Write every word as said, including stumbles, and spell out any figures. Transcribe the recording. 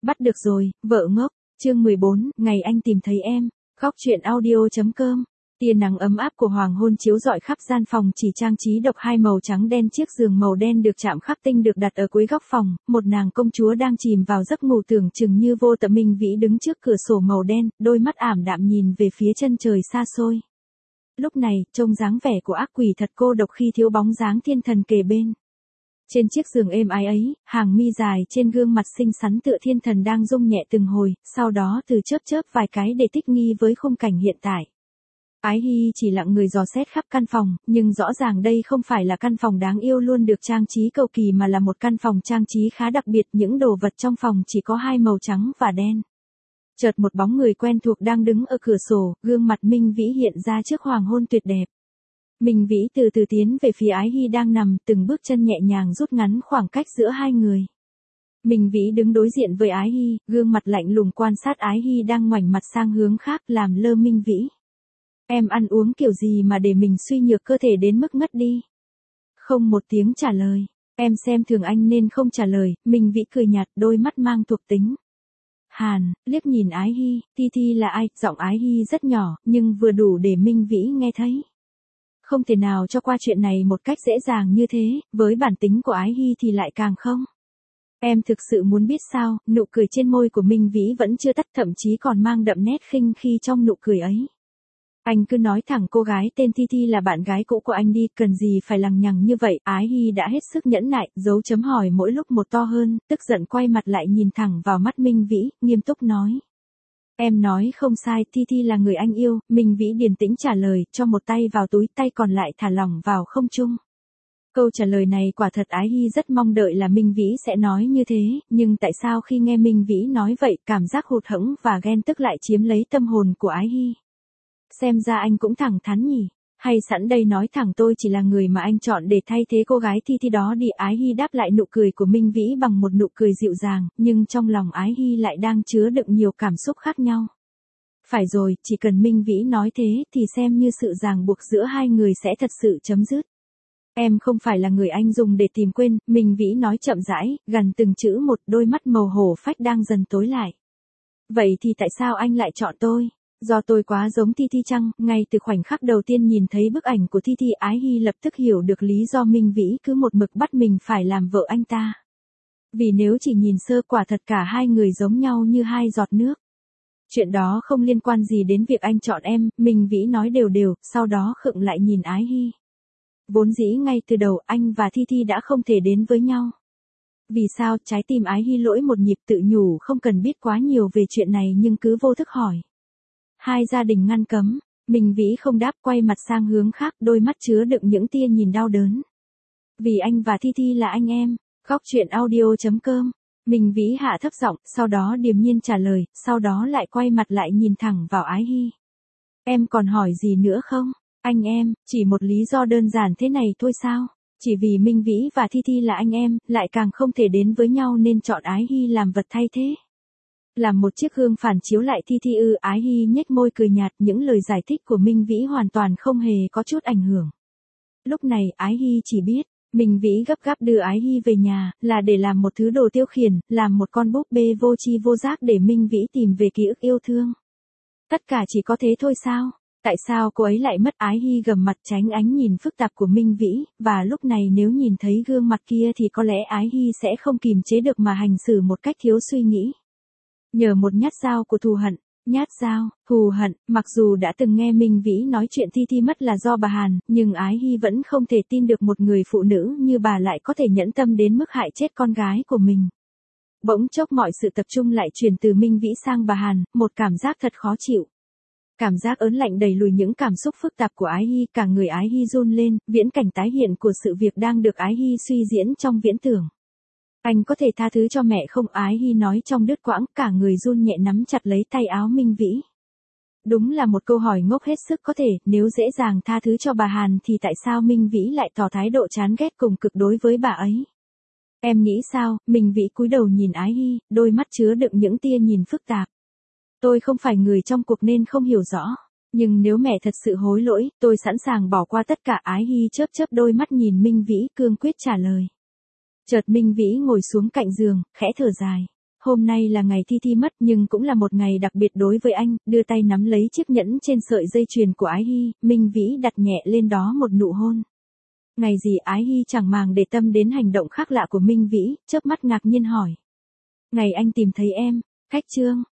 Bắt được rồi, vợ ngốc. Chương mười bốn, ngày anh tìm thấy em. Góc truyện audio chấm com. Tia nắng ấm áp của hoàng hôn chiếu rọi khắp gian phòng, chỉ trang trí độc hai màu trắng đen. Chiếc giường màu đen được chạm khắc tinh được đặt ở cuối góc phòng, một nàng công chúa đang chìm vào giấc ngủ tưởng chừng như vô tận. Minh Vĩ đứng trước cửa sổ màu đen, đôi mắt ảm đạm nhìn về phía chân trời xa xôi. Lúc này, trông dáng vẻ của ác quỷ thật cô độc khi thiếu bóng dáng thiên thần kề bên. Trên chiếc giường êm ái ấy, hàng mi dài trên gương mặt xinh xắn tựa thiên thần đang rung nhẹ từng hồi, sau đó từ chớp chớp vài cái để thích nghi với khung cảnh hiện tại. Ái Hy chỉ lặng người dò xét khắp căn phòng, nhưng rõ ràng đây không phải là căn phòng đáng yêu luôn được trang trí cầu kỳ mà là một căn phòng trang trí khá đặc biệt. Những đồ vật trong phòng chỉ có hai màu trắng và đen. Chợt một bóng người quen thuộc đang đứng ở cửa sổ, gương mặt Minh Vĩ hiện ra trước hoàng hôn tuyệt đẹp. Minh Vĩ từ từ tiến về phía Ái Hy đang nằm, từng bước chân nhẹ nhàng rút ngắn khoảng cách giữa hai người. Minh Vĩ đứng đối diện với Ái Hy, gương mặt lạnh lùng quan sát Ái Hy đang ngoảnh mặt sang hướng khác, làm lơ Minh Vĩ. Em ăn uống kiểu gì mà để mình suy nhược cơ thể đến mức ngất đi? Không một tiếng trả lời. Em xem thường anh nên không trả lời. Minh Vĩ cười nhạt, đôi mắt mang thuộc tính hàn, liếc nhìn Ái Hy. Thi Thi là ai? Giọng Ái Hy rất nhỏ, nhưng vừa đủ để Minh Vĩ nghe thấy. Không thể nào cho qua chuyện này một cách dễ dàng như thế, với bản tính của Ái Hy thì lại càng không. Em thực sự muốn biết sao? Nụ cười trên môi của Minh Vĩ vẫn chưa tắt, thậm chí còn mang đậm nét khinh khi trong nụ cười ấy. Anh cứ nói thẳng cô gái tên Thi Thi là bạn gái cũ của anh đi, cần gì phải lằng nhằng như vậy? Ái Hy đã hết sức nhẫn nại, dấu chấm hỏi mỗi lúc một to hơn, tức giận quay mặt lại nhìn thẳng vào mắt Minh Vĩ, nghiêm túc nói. Em nói không sai, Thi Thi là người anh yêu. Minh Vĩ điềm tĩnh trả lời, cho một tay vào túi, tay còn lại thả lỏng vào không trung. Câu trả lời này quả thật Ái Hy rất mong đợi là Minh Vĩ sẽ nói như thế, nhưng tại sao khi nghe Minh Vĩ nói vậy, cảm giác hụt hẫng và ghen tức lại chiếm lấy tâm hồn của Ái Hy. Xem ra anh cũng thẳng thắn nhỉ, hay sẵn đây nói thẳng tôi chỉ là người mà anh chọn để thay thế cô gái Thi Thi đó đi. Ái Hy đáp lại nụ cười của Minh Vĩ bằng một nụ cười dịu dàng, nhưng trong lòng Ái Hy lại đang chứa đựng nhiều cảm xúc khác nhau. Phải rồi, chỉ cần Minh Vĩ nói thế thì xem như sự ràng buộc giữa hai người sẽ thật sự chấm dứt. Em không phải là người anh dùng để tìm quên, Minh Vĩ nói chậm rãi, gần từng chữ một, đôi mắt màu hổ phách đang dần tối lại. Vậy thì tại sao anh lại chọn tôi? Do tôi quá giống Thi Thi chăng? Ngay từ khoảnh khắc đầu tiên nhìn thấy bức ảnh của Thi Thi, Ái Hy lập tức hiểu được lý do Minh Vĩ cứ một mực bắt mình phải làm vợ anh ta. Vì nếu chỉ nhìn sơ quả thật cả hai người giống nhau như hai giọt nước. Chuyện đó không liên quan gì đến việc anh chọn em, Minh Vĩ nói đều đều, sau đó khựng lại nhìn Ái Hy. Vốn dĩ ngay từ đầu anh và Thi Thi đã không thể đến với nhau. Vì sao? Trái tim Ái Hy lỗi một nhịp, tự nhủ không cần biết quá nhiều về chuyện này nhưng cứ vô thức hỏi. Hai gia đình ngăn cấm, Minh Vĩ không đáp, quay mặt sang hướng khác, đôi mắt chứa đựng những tia nhìn đau đớn. Vì anh và Thi Thi là anh em. Góc truyện audio chấm com. Minh Vĩ hạ thấp giọng, sau đó điềm nhiên trả lời, sau đó lại quay mặt lại nhìn thẳng vào Ái Hy. Em còn hỏi gì nữa không? Anh em, chỉ một lý do đơn giản thế này thôi sao? Chỉ vì Minh Vĩ và Thi Thi là anh em, lại càng không thể đến với nhau nên chọn Ái Hy làm vật thay thế. Làm một chiếc gương phản chiếu lại Thi Thi ư? Ái Hy nhếch môi cười nhạt, những lời giải thích của Minh Vĩ hoàn toàn không hề có chút ảnh hưởng. Lúc này Ái Hy chỉ biết, Minh Vĩ gấp gáp đưa Ái Hy về nhà, là để làm một thứ đồ tiêu khiển, làm một con búp bê vô tri vô giác để Minh Vĩ tìm về ký ức yêu thương. Tất cả chỉ có thế thôi sao? Tại sao cô ấy lại mất? Ái Hy gầm mặt tránh ánh nhìn phức tạp của Minh Vĩ, và lúc này nếu nhìn thấy gương mặt kia thì có lẽ Ái Hy sẽ không kìm chế được mà hành xử một cách thiếu suy nghĩ. Nhờ một nhát dao của thù hận, nhát dao, thù hận, mặc dù đã từng nghe Minh Vĩ nói chuyện Thi Thi mất là do bà Hàn, nhưng Ái Hy vẫn không thể tin được một người phụ nữ như bà lại có thể nhẫn tâm đến mức hại chết con gái của mình. Bỗng chốc mọi sự tập trung lại chuyển từ Minh Vĩ sang bà Hàn, một cảm giác thật khó chịu. Cảm giác ớn lạnh đẩy lùi những cảm xúc phức tạp của Ái Hy, cả người Ái Hy run lên, viễn cảnh tái hiện của sự việc đang được Ái Hy suy diễn trong viễn tưởng. Anh có thể tha thứ cho mẹ không? Ái Hy nói trong đứt quãng, cả người run nhẹ nắm chặt lấy tay áo Minh Vĩ. Đúng là một câu hỏi ngốc hết sức có thể, nếu dễ dàng tha thứ cho bà Hàn thì tại sao Minh Vĩ lại tỏ thái độ chán ghét cùng cực đối với bà ấy? Em nghĩ sao? Minh Vĩ cúi đầu nhìn Ái Hy, đôi mắt chứa đựng những tia nhìn phức tạp. Tôi không phải người trong cuộc nên không hiểu rõ. Nhưng nếu mẹ thật sự hối lỗi, tôi sẵn sàng bỏ qua tất cả. Ái Hy chớp chớp đôi mắt nhìn Minh Vĩ, cương quyết trả lời. Chợt Minh Vĩ ngồi xuống cạnh giường, khẽ thở dài. hôm nay là ngày Thi Thi mất nhưng cũng là một ngày đặc biệt đối với anh, đưa tay nắm lấy chiếc nhẫn trên sợi dây chuyền của Ái Hy, Minh Vĩ đặt nhẹ lên đó một nụ hôn. Ngày gì Ái Hy chẳng màng để tâm đến hành động khác lạ của Minh Vĩ, chớp mắt ngạc nhiên hỏi. Ngày anh tìm thấy em, khách trương,